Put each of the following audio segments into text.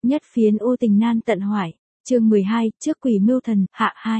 Nhất phiến u tình nan tận hoại. Chương 12, trước quỷ mưu thần, hạ 2.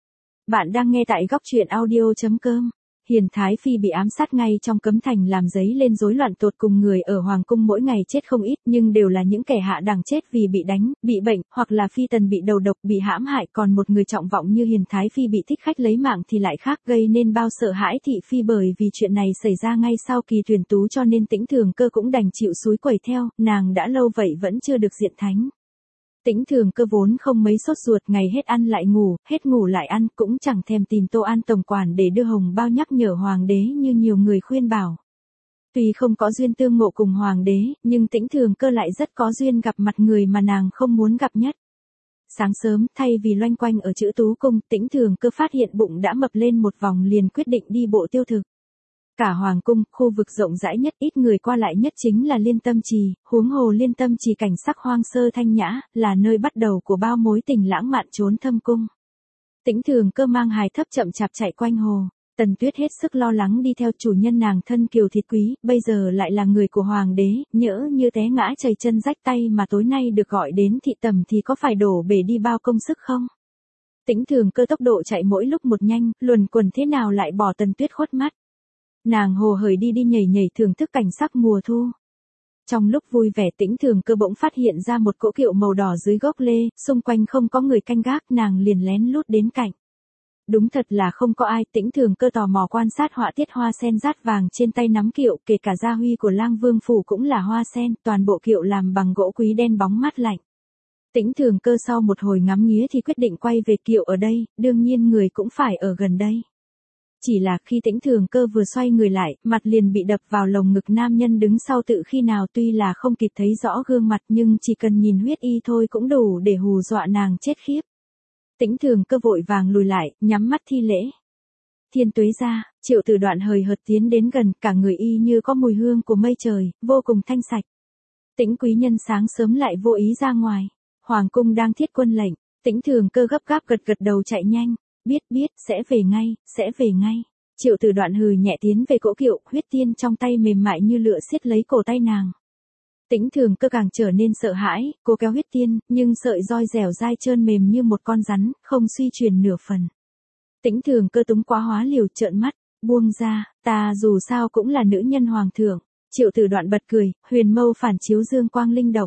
Bạn đang nghe tại góc truyện audio.com. Hiền Thái Phi bị ám sát ngay trong cấm thành làm dấy lên rối loạn tột cùng, người ở hoàng cung mỗi ngày chết không ít, nhưng đều là những kẻ hạ đẳng chết vì bị đánh, bị bệnh, hoặc là phi tần bị đầu độc, bị hãm hại, còn một người trọng vọng như Hiền Thái Phi bị thích khách lấy mạng thì lại khác, gây nên bao sợ hãi thị phi. Bởi vì chuyện này xảy ra ngay sau kỳ tuyển tú cho nên Tĩnh Thường Cơ cũng đành chịu xúi quẩy theo, nàng đã lâu vậy vẫn chưa được diện thánh. Tĩnh Thường Cơ vốn không mấy sốt ruột, ngày hết ăn lại ngủ, hết ngủ lại ăn, cũng chẳng thèm tìm Tô An tổng quản để đưa hồng bao nhắc nhở hoàng đế như nhiều người khuyên bảo. Tuy không có duyên tương ngộ cùng hoàng đế, nhưng Tĩnh Thường Cơ lại rất có duyên gặp mặt người mà nàng không muốn gặp nhất. Sáng sớm, thay vì loanh quanh ở Chữ Tú Cung, Tĩnh Thường Cơ phát hiện bụng đã mập lên một vòng, liền quyết định đi bộ tiêu thực. Cả hoàng cung, khu vực rộng rãi nhất, ít người qua lại nhất chính là Liên Tâm Trì, huống hồ Liên Tâm Trì cảnh sắc hoang sơ thanh nhã, là nơi bắt đầu của bao mối tình lãng mạn trốn thâm cung. Tĩnh Thường Cơ mang hài thấp chậm chạp chạy quanh hồ. Tần Tuyết hết sức lo lắng đi theo, chủ nhân nàng thân kiều thịt quý, bây giờ lại là người của hoàng đế, nhỡ như té ngã chầy chân rách tay mà tối nay được gọi đến thị tẩm thì có phải đổ bể đi bao công sức không? Tĩnh Thường Cơ tốc độ chạy mỗi lúc một nhanh, luẩn quẩn thế nào lại bỏ Tần Tuyết khuất mắt. Nàng hồ hởi đi đi nhảy nhảy thưởng thức cảnh sắc mùa thu. Trong lúc vui vẻ, Tĩnh Thường Cơ bỗng phát hiện ra một cỗ kiệu màu đỏ dưới gốc lê, xung quanh không có người canh gác, nàng liền lén lút đến cạnh. Đúng thật là không có ai. Tĩnh Thường Cơ tò mò quan sát họa tiết hoa sen dát vàng trên tay nắm kiệu, kể cả gia huy của Lang Vương phủ cũng là hoa sen, toàn bộ kiệu làm bằng gỗ quý đen bóng mát lạnh. Tĩnh Thường Cơ sau một hồi ngắm nghía thì quyết định quay về kiệu ở đây, đương nhiên người cũng phải ở gần đây. Chỉ là khi Tĩnh Thường Cơ vừa xoay người lại, mặt liền bị đập vào lồng ngực nam nhân đứng sau tự khi nào, tuy là không kịp thấy rõ gương mặt nhưng chỉ cần nhìn huyết y thôi cũng đủ để hù dọa nàng chết khiếp. Tĩnh Thường Cơ vội vàng lùi lại, nhắm mắt thi lễ. Thiên tuế gia. Triệu Tử Đoạn hời hợt tiến đến gần, cả người y như có mùi hương của mây trời, vô cùng thanh sạch. Tĩnh quý nhân sáng sớm lại vô ý ra ngoài. Hoàng cung đang thiết quân lệnh. Tĩnh Thường Cơ gấp gáp gật gật đầu chạy nhanh. Biết, sẽ về ngay, sẽ về ngay. Triệu Tử Đoạn hừ nhẹ tiến về cỗ kiệu, huyết tiên trong tay mềm mại như lửa siết lấy cổ tay nàng. Tĩnh Thường Cơ càng trở nên sợ hãi, cô kéo huyết tiên, nhưng sợi roi dẻo dai trơn mềm như một con rắn, không suy truyền nửa phần. Tĩnh Thường Cơ túng quá hóa liều, trợn mắt, buông ra, ta dù sao cũng là nữ nhân hoàng thượng. Triệu Tử Đoạn bật cười, huyền mâu phản chiếu dương quang linh động.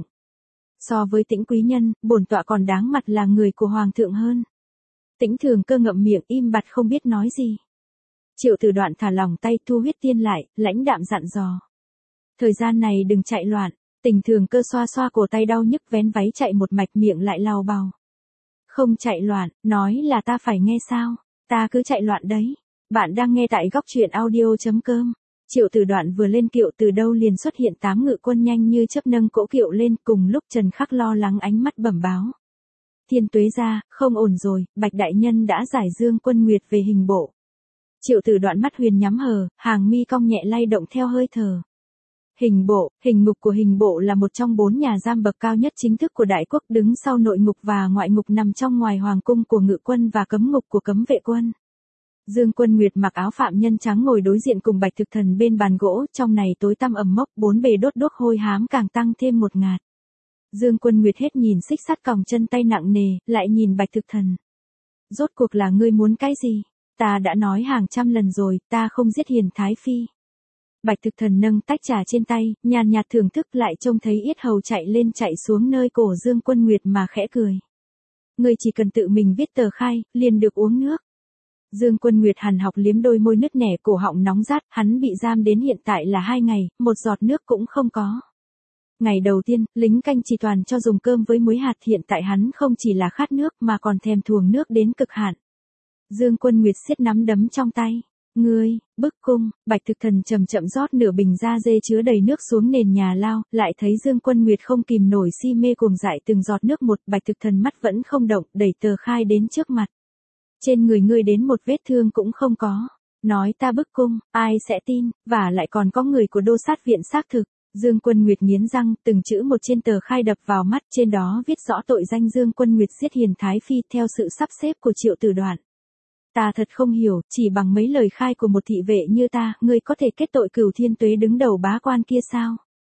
So với Tĩnh quý nhân, bổn tọa còn đáng mặt là người của hoàng thượng hơn. Tĩnh Thường Cơ ngậm miệng im bặt không biết nói gì. Triệu Tử Đoạn thả lỏng tay thu huyết tiên lại, lãnh đạm dặn dò. Thời gian này đừng chạy loạn. Tĩnh Thường Cơ xoa xoa cổ tay đau nhức vén váy chạy một mạch, miệng lại lau bào. Không chạy loạn, nói là ta phải nghe sao? Ta cứ chạy loạn đấy. Bạn đang nghe tại góc truyện audio.com. Triệu Tử Đoạn vừa lên kiệu từ đâu liền xuất hiện 8 ngự quân nhanh như chớp nâng cỗ kiệu lên, cùng lúc Trần Khắc lo lắng ánh mắt bẩm báo. Thiên tuế gia, không ổn rồi, Bạch đại nhân đã giải Dương Quân Nguyệt về hình bộ. Triệu Tử Đoạn mắt huyền nhắm hờ, hàng mi cong nhẹ lay động theo hơi thở. Hình bộ, hình ngục của hình bộ là một trong 4 nhà giam bậc cao nhất chính thức của đại quốc, đứng sau nội ngục và ngoại ngục, nằm trong ngoài hoàng cung của ngự quân và cấm ngục của cấm vệ quân. Dương Quân Nguyệt mặc áo phạm nhân trắng ngồi đối diện cùng Bạch Thực Thần bên bàn gỗ, trong này tối tăm ẩm mốc, 4 bề đốt đuốc hôi hám càng tăng thêm một ngạt. Dương Quân Nguyệt hết nhìn xích sắt còng chân tay nặng nề, lại nhìn Bạch Thực Thần. Rốt cuộc là ngươi muốn cái gì? Ta đã nói hàng trăm lần rồi, ta không giết Hiền Thái Phi. Bạch Thực Thần nâng tách trà trên tay, nhàn nhạt thưởng thức, lại trông thấy yết hầu chạy lên chạy xuống nơi cổ Dương Quân Nguyệt mà khẽ cười. Ngươi chỉ cần tự mình viết tờ khai, liền được uống nước. Dương Quân Nguyệt hằn học liếm đôi môi nứt nẻ, cổ họng nóng rát, hắn bị giam đến hiện tại là 2 ngày, một giọt nước cũng không có. Ngày đầu tiên, lính canh chỉ toàn cho dùng cơm với muối hạt, hiện tại hắn không chỉ là khát nước mà còn thèm thuồng nước đến cực hạn. Dương Quân Nguyệt siết nắm đấm trong tay. Ngươi, bức cung. Bạch Thực Thần chậm chậm rót nửa bình da dê chứa đầy nước xuống nền nhà lao, lại thấy Dương Quân Nguyệt không kìm nổi si mê cuồng dại từng giọt nước một. Bạch Thực Thần mắt vẫn không động, đẩy tờ khai đến trước mặt. Trên người ngươi đến một vết thương cũng không có. Nói ta bức cung, ai sẽ tin, và lại còn có người của đô sát viện xác thực. Dương Quân Nguyệt nghiến răng, từng chữ một trên tờ khai đập vào mắt, trên đó viết rõ tội danh Dương Quân Nguyệt giết Hiền Thái Phi theo sự sắp xếp của Triệu Tử Đoạn. Ta thật không hiểu, chỉ bằng mấy lời khai của một thị vệ như ta, ngươi có thể kết tội Cửu Thiên Tuế đứng đầu bá quan kia sao?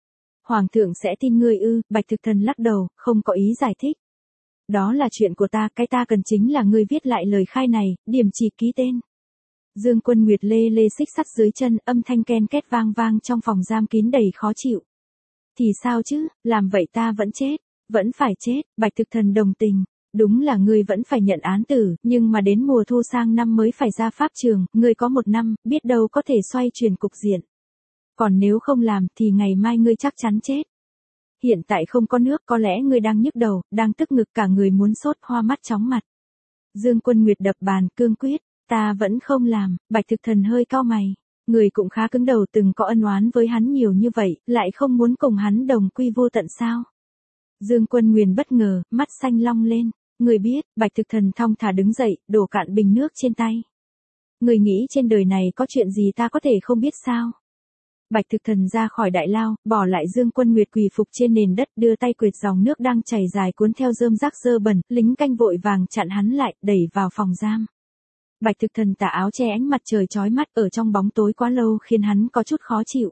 Hoàng thượng sẽ tin ngươi ư? Bạch Thực Thần lắc đầu, không có ý giải thích. Đó là chuyện của ta, cái ta cần chính là ngươi viết lại lời khai này, điểm chỉ ký tên. Dương Quân Nguyệt lê lê xích sắt dưới chân, âm thanh ken két vang vang trong phòng giam kín đầy khó chịu. Thì sao chứ, làm vậy ta vẫn chết, vẫn phải chết. Bạch Thực Thần đồng tình. Đúng là ngươi vẫn phải nhận án tử, nhưng mà đến mùa thu sang năm mới phải ra pháp trường, ngươi có 1 năm, biết đâu có thể xoay chuyển cục diện. Còn nếu không làm thì ngày mai ngươi chắc chắn chết. Hiện tại không có nước, có lẽ ngươi đang nhức đầu, đang tức ngực, cả người muốn sốt, hoa mắt chóng mặt. Dương Quân Nguyệt đập bàn, cương quyết, ta vẫn không làm. Bạch Thực Thần hơi cau mày. Người cũng khá cứng đầu, từng có ân oán với hắn nhiều như vậy, lại không muốn cùng hắn đồng quy vô tận sao? Dương Quân Nguyền bất ngờ, mắt xanh long lên. Người biết, Bạch Thực Thần thong thả đứng dậy, đổ cạn bình nước trên tay. Người nghĩ trên đời này có chuyện gì ta có thể không biết sao? Bạch Thực Thần ra khỏi đại lao, bỏ lại Dương Quân Nguyệt quỳ phục trên nền đất, đưa tay quệt dòng nước đang chảy dài cuốn theo rơm rác dơ bẩn, lính canh vội vàng chặn hắn lại, đẩy vào phòng giam. Bạch Thực Thần tà áo che ánh mặt trời chói mắt ở trong bóng tối quá lâu khiến hắn có chút khó chịu.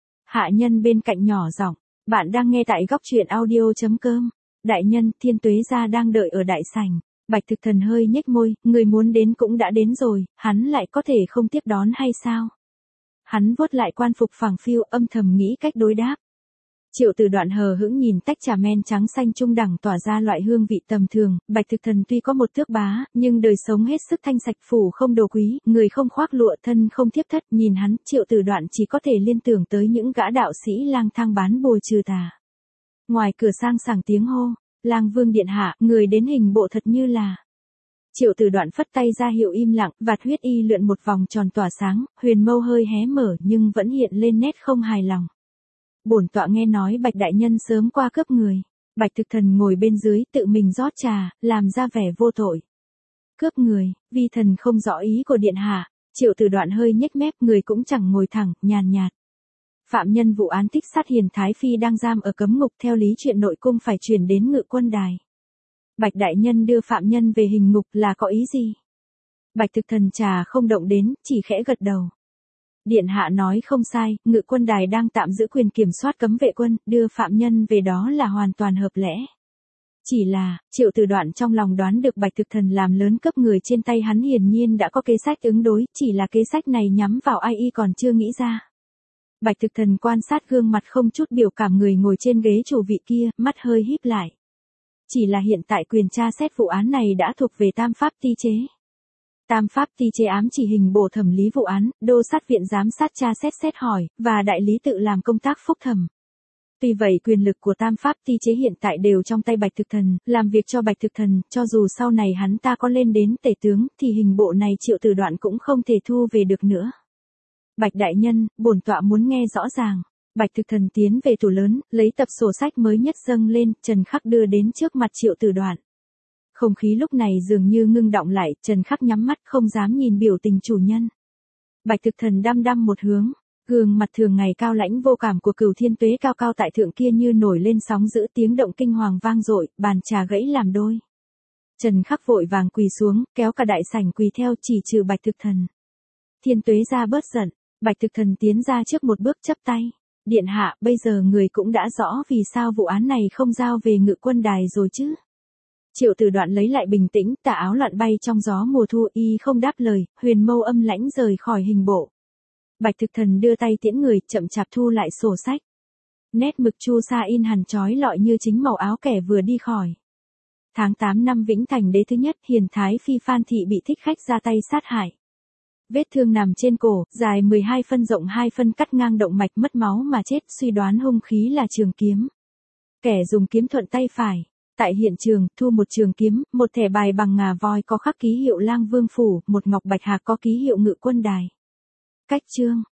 Hạ nhân bên cạnh nhỏ giọng, bạn đang nghe tại góc truyện audio.com. Đại nhân, Thiên Tuế gia đang đợi ở đại sảnh. Bạch Thực Thần hơi nhếch môi, người muốn đến cũng đã đến rồi, hắn lại có thể không tiếp đón hay sao? Hắn vuốt lại quan phục phẳng phiu, âm thầm nghĩ cách đối đáp. Triệu Tử Đoạn hờ hững nhìn tách trà men trắng xanh trung đẳng tỏa ra loại hương vị tầm thường. Bạch Thực Thần tuy có một tước bá, nhưng đời sống hết sức thanh sạch, phủ không đồ quý, người không khoác lụa, thân không thiếp thất. Nhìn hắn, Triệu Tử Đoạn chỉ có thể liên tưởng tới những gã đạo sĩ lang thang bán bùa trừ tà. Ngoài cửa sang sảng tiếng hô, Lang Vương điện hạ, người đến hình bộ thật như là. Triệu Tử Đoạn phất tay ra hiệu im lặng, vạt huyết y lượn một vòng tròn tỏa sáng, huyền mâu hơi hé mở nhưng vẫn hiện lên nét không hài lòng. Bổn tọa nghe nói Bạch đại nhân sớm qua cướp người. Bạch Thực Thần ngồi bên dưới tự mình rót trà, làm ra vẻ vô tội. Cướp người, vi thần không rõ ý của điện hạ. Triệu Tử Đoạn hơi nhếch mép, người cũng chẳng ngồi thẳng, nhàn nhạt. Phạm nhân vụ án thích sát Hiền Thái Phi đang giam ở cấm ngục, theo lý chuyện nội cung phải chuyển đến Ngự Quân Đài. Bạch đại nhân đưa phạm nhân về hình ngục là có ý gì? Bạch Thực Thần trà không động đến, chỉ khẽ gật đầu. Điện hạ nói không sai, Ngự Quân Đài đang tạm giữ quyền kiểm soát cấm vệ quân, đưa phạm nhân về đó là hoàn toàn hợp lẽ. Chỉ là, Triệu Tử Đoạn trong lòng đoán được Bạch Thực Thần làm lớn cấp người trên tay hắn hiển nhiên đã có kế sách ứng đối, chỉ là kế sách này nhắm vào ai y còn chưa nghĩ ra. Bạch Thực Thần quan sát gương mặt không chút biểu cảm người ngồi trên ghế chủ vị kia, mắt hơi híp lại. Chỉ là hiện tại quyền tra xét vụ án này đã thuộc về Tam Pháp Ti chế. Tam Pháp Ti chế ám chỉ hình bổ thẩm lý vụ án, đô sát viện giám sát tra xét hỏi, và đại lý tự làm công tác phúc thẩm. Tuy vậy quyền lực của Tam Pháp Ti chế hiện tại đều trong tay Bạch Thực Thần, làm việc cho Bạch Thực Thần, cho dù sau này hắn ta có lên đến tể tướng, thì hình bộ này Triệu Tử Đoạn cũng không thể thu về được nữa. Bạch đại nhân, bổn tọa muốn nghe rõ ràng. Bạch Thực Thần tiến về tủ lớn, lấy tập sổ sách mới nhất dâng lên, Trần Khắc đưa đến trước mặt Triệu Tử Đoạn. Không khí lúc này dường như ngưng đọng lại, Trần Khắc nhắm mắt không dám nhìn biểu tình chủ nhân. Bạch Thực Thần đăm đăm một hướng, gương mặt thường ngày cao lãnh vô cảm của Cửu Thiên Tuế cao cao tại thượng kia như nổi lên sóng dữ, tiếng động kinh hoàng vang dội, bàn trà gãy làm đôi. Trần Khắc vội vàng quỳ xuống, kéo cả đại sảnh quỳ theo, chỉ trừ Bạch Thực Thần. Thiên Tuế ra bớt giận, Bạch Thực Thần tiến ra trước một bước chắp tay. Điện hạ, bây giờ người cũng đã rõ vì sao vụ án này không giao về Ngự Quân Đài rồi chứ. Triệu Tử Đoạn lấy lại bình tĩnh, tà áo loạn bay trong gió mùa thu, y không đáp lời, huyền mâu âm lãnh rời khỏi hình bộ. Bạch Thực Thần đưa tay tiễn người, chậm chạp thu lại sổ sách. Nét mực chu sa in hằn chói lọi như chính màu áo kẻ vừa đi khỏi. Tháng 8 năm Vĩnh Thành đế thứ nhất, Hiền Thái Phi Phan Thị bị thích khách ra tay sát hại. Vết thương nằm trên cổ, dài 12 phân rộng 2 phân, cắt ngang động mạch, mất máu mà chết, suy đoán hung khí là trường kiếm. Kẻ dùng kiếm thuận tay phải. Tại hiện trường, thu một trường kiếm, một thẻ bài bằng ngà voi có khắc ký hiệu Lang Vương phủ, một ngọc bạch hạc có ký hiệu Ngự Quân Đài. Cách chương